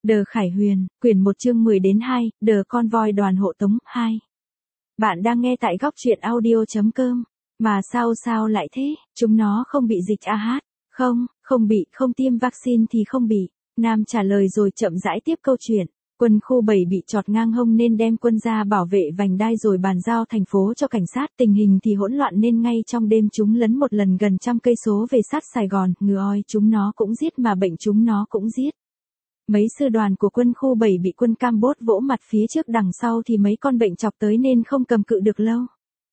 Đờ Khải Huyền, quyển 1 chương 10 đến 2, Đờ Convoy đoàn hộ tống 2. Bạn đang nghe tại góc truyện audio.com. Mà sao lại thế, chúng nó không bị dịch à hát? Không bị, không tiêm vaccine thì không bị. Nam trả lời rồi chậm rãi tiếp câu chuyện. Quân khu 7 bị chọt ngang hông nên đem quân ra bảo vệ vành đai rồi bàn giao thành phố cho cảnh sát. Tình hình thì hỗn loạn nên ngay trong đêm chúng lấn một lần gần 100 cây số về sát Sài Gòn. Ngừa oi chúng nó cũng giết mà bệnh chúng nó cũng giết. Mấy sư đoàn của quân khu 7 bị quân Campuchia vỗ mặt phía trước đằng sau thì mấy con bệnh chọc tới nên không cầm cự được lâu.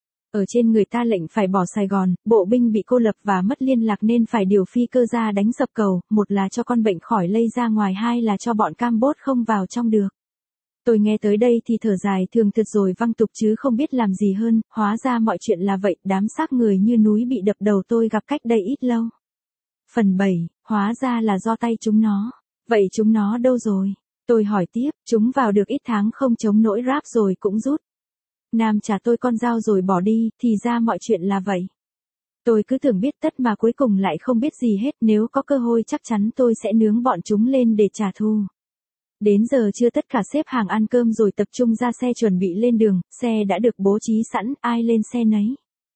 Ở trên người ta lệnh phải bỏ Sài Gòn, bộ binh bị cô lập và mất liên lạc nên phải điều phi cơ ra đánh sập cầu, một là cho con bệnh khỏi lây ra ngoài, hai là cho bọn Campuchia không vào trong được. Tôi nghe tới đây thì thở dài thường thật rồi văng tục chứ không biết làm gì hơn, hóa ra mọi chuyện là vậy, đám xác người như núi bị đập đầu tôi gặp cách đây ít lâu. Phần 7, hóa ra là do tay chúng nó. Vậy chúng nó đâu rồi? Tôi hỏi tiếp, chúng vào được ít tháng không chống nổi ráp rồi cũng rút. Nam trả tôi con dao rồi bỏ đi, thì ra mọi chuyện là vậy. Tôi cứ tưởng biết tất mà cuối cùng lại không biết gì hết, nếu có cơ hội chắc chắn tôi sẽ nướng bọn chúng lên để trả thù. Đến giờ chưa tất cả xếp hàng ăn cơm rồi tập trung ra xe chuẩn bị lên đường, xe đã được bố trí sẵn, ai lên xe nấy.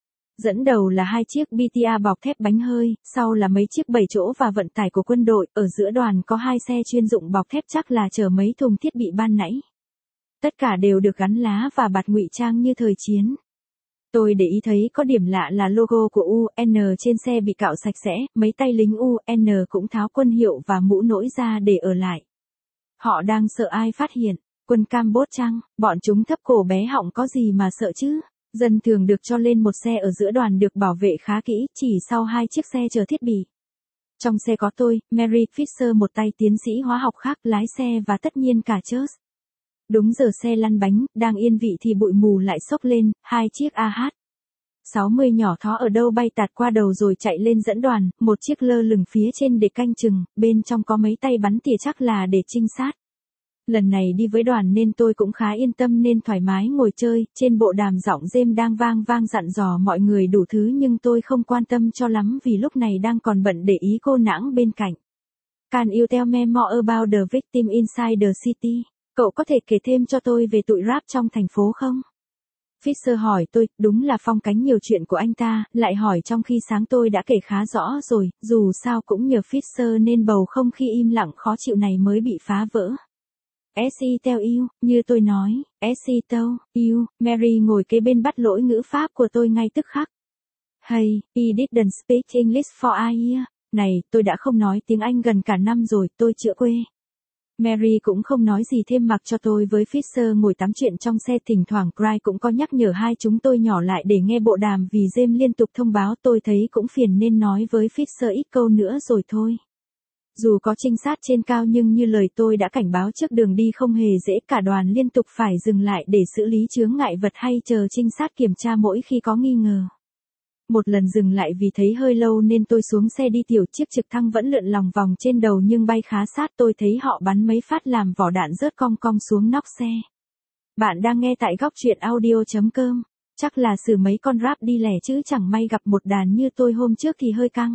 Dẫn đầu là 2 chiếc BTA bọc thép bánh hơi, sau là mấy chiếc 7 chỗ và vận tải của quân đội, ở giữa đoàn có 2 xe chuyên dụng bọc thép chắc là chở mấy thùng thiết bị ban nãy. Tất cả đều được gắn lá và bạt ngụy trang như thời chiến. Tôi để ý thấy có điểm lạ là logo của UN trên xe bị cạo sạch sẽ, mấy tay lính UN cũng tháo quân hiệu và mũ nỗi ra để ở lại. Họ đang sợ ai phát hiện, quân Campuchia chăng, bọn chúng thấp cổ bé họng có gì mà sợ chứ. Dân thường được cho lên một xe ở giữa đoàn được bảo vệ khá kỹ, chỉ sau 2 chiếc xe chở thiết bị. Trong xe có tôi, Mary Fisher, một tay tiến sĩ hóa học khác lái xe và tất nhiên cả Church. Đúng giờ xe lăn bánh, đang yên vị thì bụi mù lại xốc lên, 2 chiếc AH-60 nhỏ thó ở đâu bay tạt qua đầu rồi chạy lên dẫn đoàn, một chiếc lơ lửng phía trên để canh chừng, bên trong có mấy tay bắn tỉa chắc là để trinh sát. Lần này đi với đoàn nên tôi cũng khá yên tâm nên thoải mái ngồi chơi, trên bộ đàm giọng James đang vang dặn dò mọi người đủ thứ nhưng tôi không quan tâm cho lắm vì lúc này đang còn bận để ý cô nàng bên cạnh. Can you tell me more about the victim inside the city? Cậu có thể kể thêm cho tôi về tụi rap trong thành phố không? Fisher hỏi tôi, đúng là phong cánh nhiều chuyện của anh ta, lại hỏi trong khi sáng tôi đã kể khá rõ rồi, dù sao cũng nhờ Fisher nên bầu không khí im lặng khó chịu này mới bị phá vỡ. S.E. tell you, như tôi nói, S.E. tell you, Mary ngồi kế bên bắt lỗi ngữ pháp của tôi ngay tức khắc. Hey, he didn't speak English for a year. Này, tôi đã không nói tiếng Anh gần cả năm rồi, tôi chữa quê. Mary cũng không nói gì thêm mặc cho tôi với Fisher ngồi tám chuyện trong xe, thỉnh thoảng Cry cũng có nhắc nhở hai chúng tôi nhỏ lại để nghe bộ đàm vì James liên tục thông báo, tôi thấy cũng phiền nên nói với Fisher ít câu nữa rồi thôi. Dù có trinh sát trên cao nhưng như lời tôi đã cảnh báo trước đường đi không hề dễ, cả đoàn liên tục phải dừng lại để xử lý chướng ngại vật hay chờ trinh sát kiểm tra mỗi khi có nghi ngờ. Một lần dừng lại vì thấy hơi lâu nên tôi xuống xe đi tiểu, chiếc trực thăng vẫn lượn lòng vòng trên đầu nhưng bay khá sát, tôi thấy họ bắn mấy phát làm vỏ đạn rớt cong cong xuống nóc xe. Bạn đang nghe tại góc truyện audio.com, chắc là xử mấy con rap đi lẻ chứ chẳng may gặp một đàn như tôi hôm trước thì hơi căng.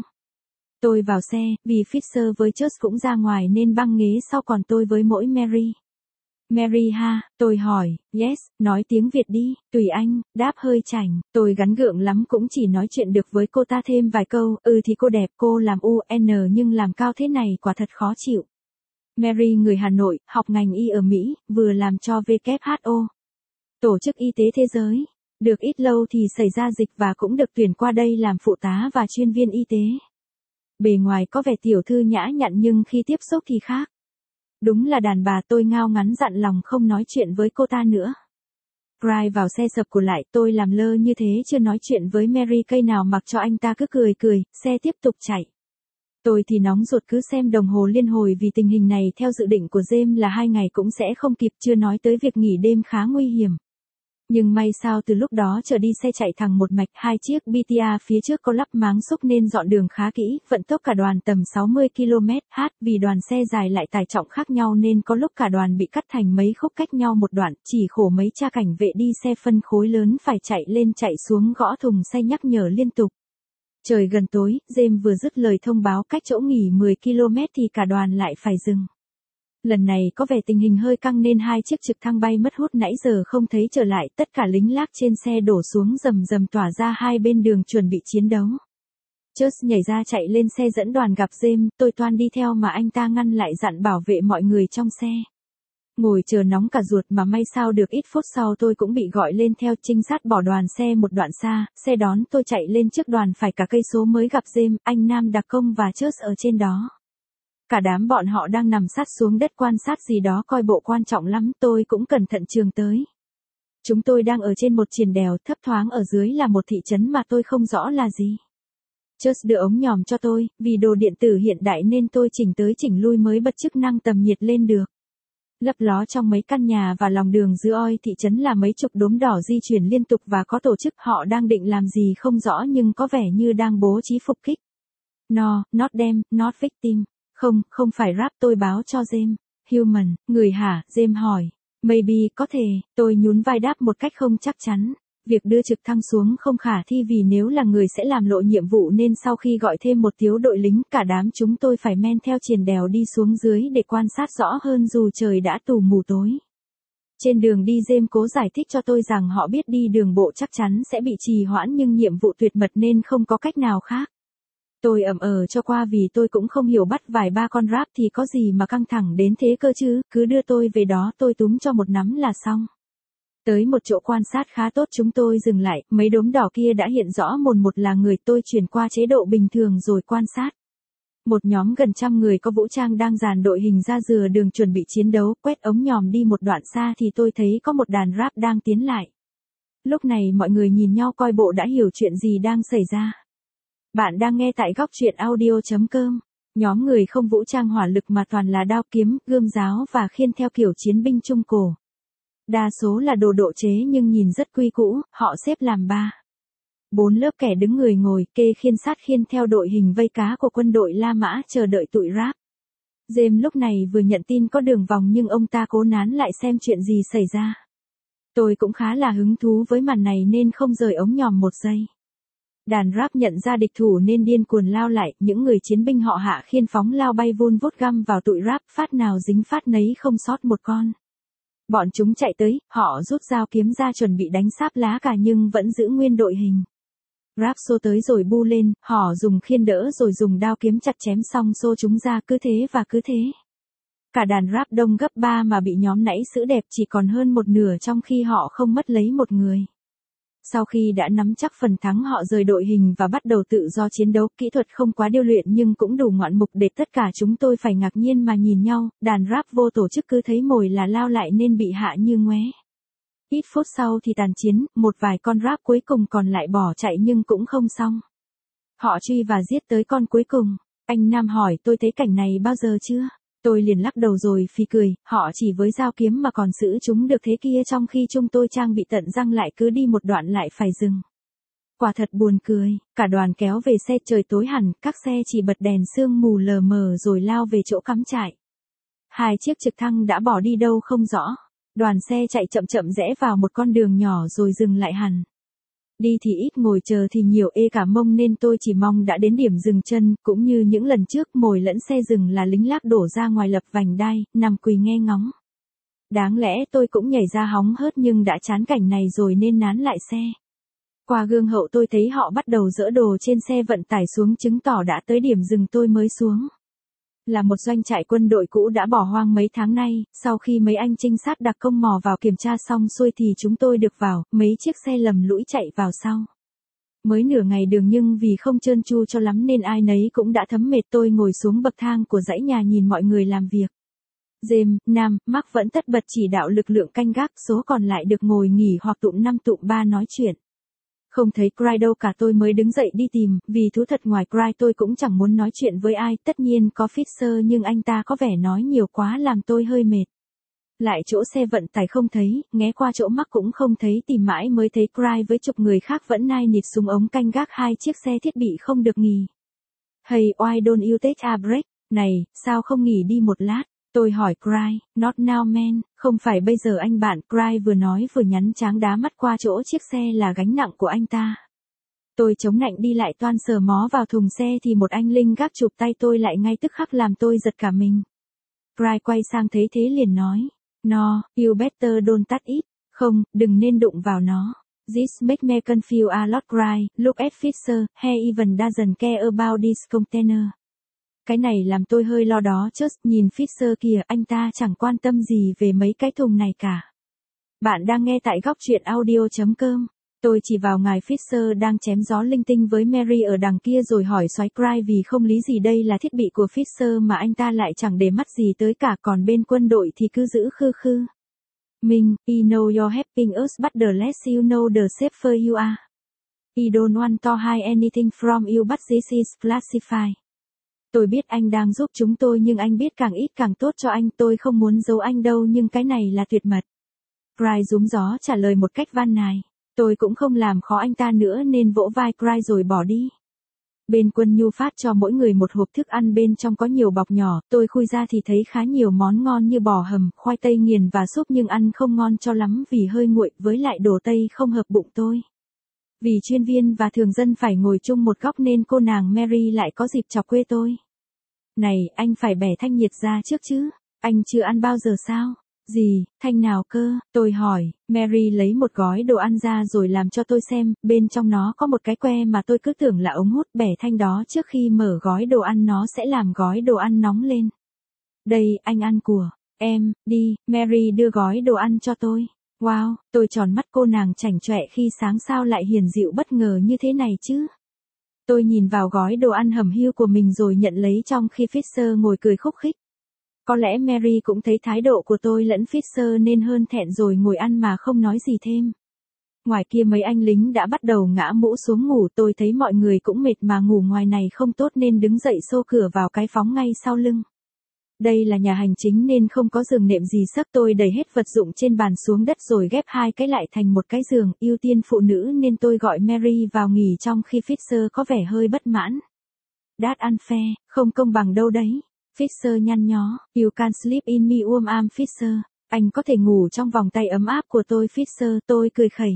Tôi vào xe, vì Fisher với Church cũng ra ngoài nên băng ghế sau còn tôi với mỗi Mary. Mary ha, tôi hỏi, yes, nói tiếng Việt đi, tùy anh, đáp hơi chảnh, tôi gắn gượng lắm cũng chỉ nói chuyện được với cô ta thêm vài câu, thì cô đẹp, cô làm UN nhưng làm cao thế này quả thật khó chịu. Mary người Hà Nội, học ngành y ở Mỹ, vừa làm cho WHO, Tổ chức Y tế Thế giới. Được ít lâu thì xảy ra dịch và cũng được tuyển qua đây làm phụ tá và chuyên viên y tế. Bề ngoài có vẻ tiểu thư nhã nhặn nhưng khi tiếp xúc thì khác. Đúng là đàn bà, tôi ngao ngắn dặn lòng không nói chuyện với cô ta nữa. Cry vào xe sập của lại, tôi làm lơ như thế chưa nói chuyện với Mary cây nào mặc cho anh ta cứ cười, xe tiếp tục chạy. Tôi thì nóng ruột cứ xem đồng hồ liên hồi vì tình hình này theo dự định của James là 2 ngày cũng sẽ không kịp, chưa nói tới việc nghỉ đêm khá nguy hiểm. Nhưng may sao từ lúc đó trở đi xe chạy thẳng một mạch, 2 chiếc BTA phía trước có lắp máng xúc nên dọn đường khá kỹ, vận tốc cả đoàn tầm 60 km/h, vì đoàn xe dài lại tải trọng khác nhau nên có lúc cả đoàn bị cắt thành mấy khúc cách nhau một đoạn, chỉ khổ mấy cha cảnh vệ đi xe phân khối lớn phải chạy lên chạy xuống gõ thùng xe nhắc nhở liên tục. Trời gần tối, James vừa dứt lời thông báo cách chỗ nghỉ 10 km thì cả đoàn lại phải dừng. Lần này có vẻ tình hình hơi căng nên hai chiếc trực thăng bay mất hút nãy giờ không thấy trở lại, tất cả lính lác trên xe đổ xuống rầm rầm tỏa ra hai bên đường chuẩn bị chiến đấu. Church nhảy ra chạy lên xe dẫn đoàn gặp James, tôi toan đi theo mà anh ta ngăn lại dặn bảo vệ mọi người trong xe. Ngồi chờ nóng cả ruột mà may sao được ít phút sau tôi cũng bị gọi lên theo trinh sát bỏ đoàn xe một đoạn xa, xe đón tôi chạy lên trước đoàn phải cả cây số mới gặp James, anh Nam đặc công và Church ở trên đó. Cả đám bọn họ đang nằm sát xuống đất quan sát gì đó coi bộ quan trọng lắm, tôi cũng cẩn thận trường tới. Chúng tôi đang ở trên một triền đèo, thấp thoáng ở dưới là một thị trấn mà tôi không rõ là gì. Church đưa ống nhòm cho tôi, vì đồ điện tử hiện đại nên tôi chỉnh tới chỉnh lui mới bật chức năng tầm nhiệt lên được. Lấp ló trong mấy căn nhà và lòng đường giữa oi thị trấn là mấy chục đốm đỏ di chuyển liên tục và có tổ chức, họ đang định làm gì không rõ nhưng có vẻ như đang bố trí phục kích. No, not them, not victim. Không phải rap, tôi báo cho James. Human, người hả? James hỏi. Maybe, có thể, tôi nhún vai đáp một cách không chắc chắn. Việc đưa trực thăng xuống không khả thi vì nếu là người sẽ làm lộ nhiệm vụ nên sau khi gọi thêm một thiếu đội lính cả đám chúng tôi phải men theo triền đèo đi xuống dưới để quan sát rõ hơn dù trời đã tù mù tối. Trên đường đi James cố giải thích cho tôi rằng họ biết đi đường bộ chắc chắn sẽ bị trì hoãn nhưng nhiệm vụ tuyệt mật nên không có cách nào khác. Tôi cho qua vì tôi cũng không hiểu bắt vài ba con rap thì có gì mà căng thẳng đến thế cơ chứ, cứ đưa tôi về đó tôi túm cho một nắm là xong. Tới một chỗ quan sát khá tốt chúng tôi dừng lại, mấy đốm đỏ kia đã hiện rõ mồn một là người, tôi chuyển qua chế độ bình thường rồi quan sát. Một nhóm gần 100 người có vũ trang đang dàn đội hình ra dừa đường chuẩn bị chiến đấu, quét ống nhòm đi một đoạn xa thì tôi thấy có một đàn rap đang tiến lại. Lúc này mọi người nhìn nhau coi bộ đã hiểu chuyện gì đang xảy ra. Bạn đang nghe tại góc truyện audio.com. Nhóm người không vũ trang hỏa lực mà toàn là đao kiếm, gươm giáo và khiên theo kiểu chiến binh Trung Cổ. Đa số là đồ độ chế nhưng nhìn rất quy cũ, họ xếp làm 4 lớp kẻ đứng người ngồi, kê khiên sát khiên theo đội hình vây cá của quân đội La Mã chờ đợi tụi rap. James lúc này vừa nhận tin có đường vòng nhưng ông ta cố nán lại xem chuyện gì xảy ra. Tôi cũng khá là hứng thú với màn này nên không rời ống nhòm một giây. Đàn rap nhận ra địch thủ nên điên cuồng lao lại, những người chiến binh họ hạ khiên phóng lao bay vun vút găm vào tụi rap, phát nào dính phát nấy không sót một con. Bọn chúng chạy tới, họ rút dao kiếm ra chuẩn bị đánh sáp lá cả nhưng vẫn giữ nguyên đội hình. Rap xô tới rồi bu lên, họ dùng khiên đỡ rồi dùng đao kiếm chặt chém xong xô chúng ra, cứ thế và cứ thế. Cả đàn rap đông gấp 3 mà bị nhóm nãy giữ đẹp chỉ còn hơn một nửa trong khi họ không mất lấy một người. Sau khi đã nắm chắc phần thắng họ rời đội hình và bắt đầu tự do chiến đấu, kỹ thuật không quá điêu luyện nhưng cũng đủ ngoạn mục để tất cả chúng tôi phải ngạc nhiên mà nhìn nhau, đàn rap vô tổ chức cứ thấy mồi là lao lại nên bị hạ như ngoé. Ít phút sau thì tàn chiến, một vài con rap cuối cùng còn lại bỏ chạy nhưng cũng không xong. Họ truy và giết tới con cuối cùng. Anh Nam hỏi tôi thấy cảnh này bao giờ chưa? Tôi liền lắc đầu rồi phì cười, họ chỉ với dao kiếm mà còn giữ chúng được thế kia trong khi chúng tôi trang bị tận răng lại cứ đi một đoạn lại phải dừng. Quả thật buồn cười, cả đoàn kéo về xe trời tối hẳn, các xe chỉ bật đèn sương mù lờ mờ rồi lao về chỗ cắm trại. Hai chiếc trực thăng đã bỏ đi đâu không rõ. Đoàn xe chạy chậm chậm rẽ vào một con đường nhỏ rồi dừng lại hẳn. Đi thì ít ngồi chờ thì nhiều ê cả mông nên tôi chỉ mong đã đến điểm dừng chân, cũng như những lần trước mồi lẫn xe dừng là lính lác đổ ra ngoài lập vành đai, nằm quỳ nghe ngóng. Đáng lẽ tôi cũng nhảy ra hóng hớt nhưng đã chán cảnh này rồi nên nán lại xe. Qua gương hậu tôi thấy họ bắt đầu dỡ đồ trên xe vận tải xuống chứng tỏ đã tới điểm dừng tôi mới xuống. Là một doanh trại quân đội cũ đã bỏ hoang mấy tháng nay, sau khi mấy anh trinh sát đặc công mò vào kiểm tra xong xuôi thì chúng tôi được vào, mấy chiếc xe lầm lũi chạy vào sau. Mới nửa ngày đường nhưng vì không trơn tru cho lắm nên ai nấy cũng đã thấm mệt, tôi ngồi xuống bậc thang của dãy nhà nhìn mọi người làm việc. James, Nam, Mark vẫn tất bật chỉ đạo lực lượng canh gác, số còn lại được ngồi nghỉ hoặc tụm 5 tụm 3 nói chuyện. Không thấy Cry đâu cả tôi mới đứng dậy đi tìm, vì thú thật ngoài Cry tôi cũng chẳng muốn nói chuyện với ai, tất nhiên có Fisher nhưng anh ta có vẻ nói nhiều quá làm tôi hơi mệt. Lại chỗ xe vận tải không thấy, nghe qua chỗ Mark cũng không thấy, tìm mãi mới thấy Cry với chục người khác vẫn nai nịt xuống ống canh gác hai chiếc xe thiết bị không được nghỉ. Hey, why don't you take a break? Này, sao không nghỉ đi một lát? Tôi hỏi Cry, not now man, không phải bây giờ anh bạn. Cry vừa nói vừa nhắn tráng đá mắt qua chỗ chiếc xe là gánh nặng của anh ta. Tôi chống nạnh đi lại toan sờ mó vào thùng xe thì một anh linh gác chụp tay tôi lại ngay tức khắc làm tôi giật cả mình. Cry quay sang thấy thế liền nói. No, you better don't touch it. Không, đừng nên đụng vào nó. This make me confuse a lot. Cry, look at Fisher, he even doesn't care about this container. Cái này làm tôi hơi lo đó chứ, nhìn Fisher kìa, anh ta chẳng quan tâm gì về mấy cái thùng này cả. Bạn đang nghe tại góc truyện audio.com. Tôi chỉ vào ngài Fisher đang chém gió linh tinh với Mary ở đằng kia rồi hỏi xoáy Cry vì không lý gì đây là thiết bị của Fisher mà anh ta lại chẳng để mắt gì tới cả, còn bên quân đội thì cứ giữ khư khư. Minh, I know you're helping us but the less you know the safer you are. I don't want to hide anything from you but this is classified. Tôi biết anh đang giúp chúng tôi nhưng anh biết càng ít càng tốt cho anh, tôi không muốn giấu anh đâu nhưng cái này là tuyệt mật. Cry rúm gió trả lời một cách van nài. Tôi cũng không làm khó anh ta nữa nên vỗ vai Cry rồi bỏ đi. Bên quân nhu phát cho mỗi người một hộp thức ăn, bên trong có nhiều bọc nhỏ, tôi khui ra thì thấy khá nhiều món ngon như bò hầm, khoai tây nghiền và súp nhưng ăn không ngon cho lắm vì hơi nguội, với lại đồ Tây không hợp bụng tôi. Vì chuyên viên và thường dân phải ngồi chung một góc nên cô nàng Mary lại có dịp chọc quê tôi. Này, anh phải bẻ thanh nhiệt ra trước chứ, anh chưa ăn bao giờ sao? Gì, thanh nào cơ, tôi hỏi. Mary lấy một gói đồ ăn ra rồi làm cho tôi xem, bên trong nó có một cái que mà tôi cứ tưởng là ống hút, bẻ thanh đó trước khi mở gói đồ ăn nó sẽ làm gói đồ ăn nóng lên. Đây, anh ăn của em, đi. Mary đưa gói đồ ăn cho tôi. Wow, tôi tròn mắt, cô nàng chảnh chọe khi sáng sao lại hiền dịu bất ngờ như thế này chứ. Tôi nhìn vào gói đồ ăn hầm hiu của mình rồi nhận lấy trong khi Fisher ngồi cười khúc khích. Có lẽ Mary cũng thấy thái độ của tôi lẫn Fisher nên hơn thẹn rồi ngồi ăn mà không nói gì thêm. Ngoài kia mấy anh lính đã bắt đầu ngã mũ xuống ngủ, tôi thấy mọi người cũng mệt mà ngủ ngoài này không tốt nên đứng dậy xô cửa vào cái phóng ngay sau lưng. Đây là nhà hành chính nên không có giường nệm gì sấp, tôi đẩy hết vật dụng trên bàn xuống đất rồi ghép hai cái lại thành một cái giường, ưu tiên phụ nữ nên tôi gọi Mary vào nghỉ trong khi Fisher có vẻ hơi bất mãn. That's unfair, không công bằng đâu đấy. Fisher nhăn nhó, you can sleep in my warm arm Fisher. Anh có thể ngủ trong vòng tay ấm áp của tôi Fisher, tôi cười khẩy.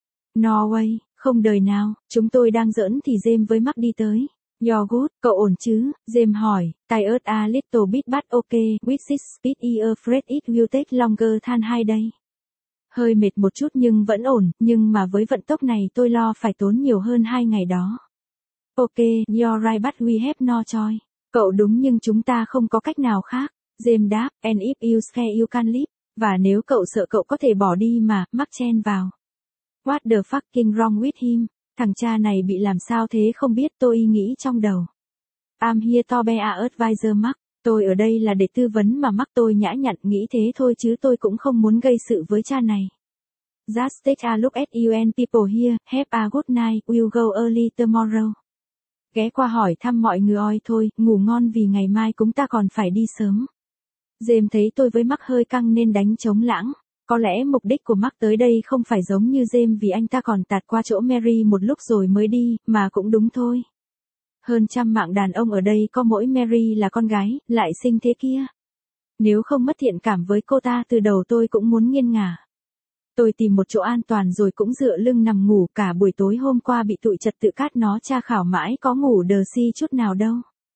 No way, không đời nào, chúng tôi đang giỡn thì James với Mark đi tới. You're good, cậu ổn chứ? James hỏi, tired a little bit but okay, with this speed you're afraid it will take longer than 2 days. Hơi mệt một chút nhưng vẫn ổn, nhưng mà với vận tốc này tôi lo phải tốn nhiều hơn 2 ngày đó. Okay, you're right but we have no choice. Cậu đúng nhưng chúng ta không có cách nào khác. James đáp, and if you scare you can leave. Và nếu cậu sợ cậu có thể bỏ đi mà, Mark chen vào. What the fucking wrong with him? Thằng cha này bị làm sao thế không biết, tôi nghĩ trong đầu. I'm here to be a advisor Mark. Tôi ở đây là để tư vấn mà Mark, tôi nhã nhặn nghĩ thế thôi chứ tôi cũng không muốn gây sự với cha này. Just take a look at you and people here, have a good night, we'll go early tomorrow. Ghé qua hỏi thăm mọi người oi thôi, ngủ ngon vì ngày mai chúng ta còn phải đi sớm. James thấy tôi với Mark hơi căng nên đánh trống lãng. Có lẽ mục đích của Mark tới đây không phải giống như James vì anh ta còn tạt qua chỗ Mary một lúc rồi mới đi, mà cũng đúng thôi. Hơn trăm mạng đàn ông ở đây có mỗi Mary là con gái, lại xinh thế kia. Nếu không mất thiện cảm với cô ta từ đầu tôi cũng muốn nghiêng ngả. Tôi tìm một chỗ an toàn rồi cũng dựa lưng nằm ngủ, cả buổi tối hôm qua bị tụi trật tự cát nó tra khảo mãi có ngủ đờ si chút nào đâu.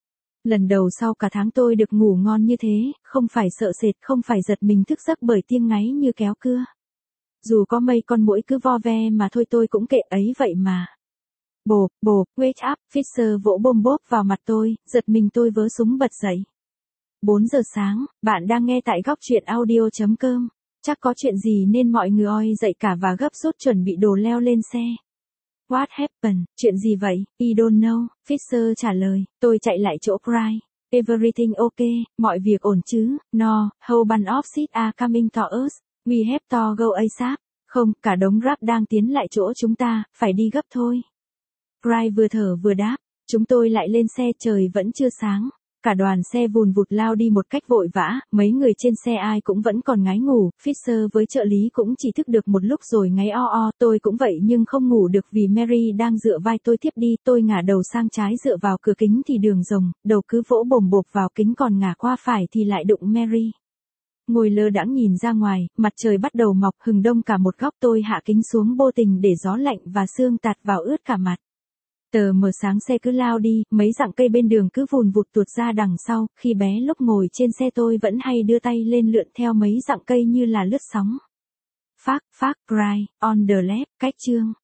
Lần đầu sau cả tháng tôi được ngủ ngon như thế, không phải sợ sệt, không phải giật mình thức giấc bởi tiếng ngáy như kéo cưa. Dù có mấy con muỗi cứ vo ve mà thôi tôi cũng kệ ấy vậy mà. Bộp, wake up, Fisher vỗ bôm bốp vào mặt tôi, giật mình tôi vớ súng bật dậy. 4 giờ sáng, bạn đang nghe tại góc truyện audio.com. Chắc có chuyện gì nên mọi người oi dậy cả và gấp rút chuẩn bị đồ leo lên xe. What happened? Chuyện gì vậy? I don't know, Fisher trả lời. Tôi chạy lại chỗ Cry. Everything okay, mọi việc ổn chứ? No, whole bunch of shit are coming to us. We have to go ASAP. Không, cả đống rác đang tiến lại chỗ chúng ta, phải đi gấp thôi. Cry vừa thở vừa đáp. Chúng tôi lại lên xe, trời vẫn chưa sáng. Cả đoàn xe vùn vụt lao đi một cách vội vã, mấy người trên xe ai cũng vẫn còn ngái ngủ, Fisher với trợ lý cũng chỉ thức được một lúc rồi ngáy o, tôi cũng vậy nhưng không ngủ được vì Mary đang dựa vai tôi tiếp đi, tôi ngả đầu sang trái dựa vào cửa kính thì đường rồng, đầu cứ vỗ bồm bộp vào kính còn ngả qua phải thì lại đụng Mary. Ngồi lơ đãng nhìn ra ngoài, mặt trời bắt đầu mọc hừng đông cả một góc, tôi hạ kính xuống vô tình để gió lạnh và sương tạt vào ướt cả mặt. Tờ mờ sáng xe cứ lao đi, mấy dặm cây bên đường cứ vùn vụt tuột ra đằng sau, khi bé lúc ngồi trên xe tôi vẫn hay đưa tay lên lượn theo mấy dặm cây như là lướt sóng. Phác, cry, on the left, cách chương.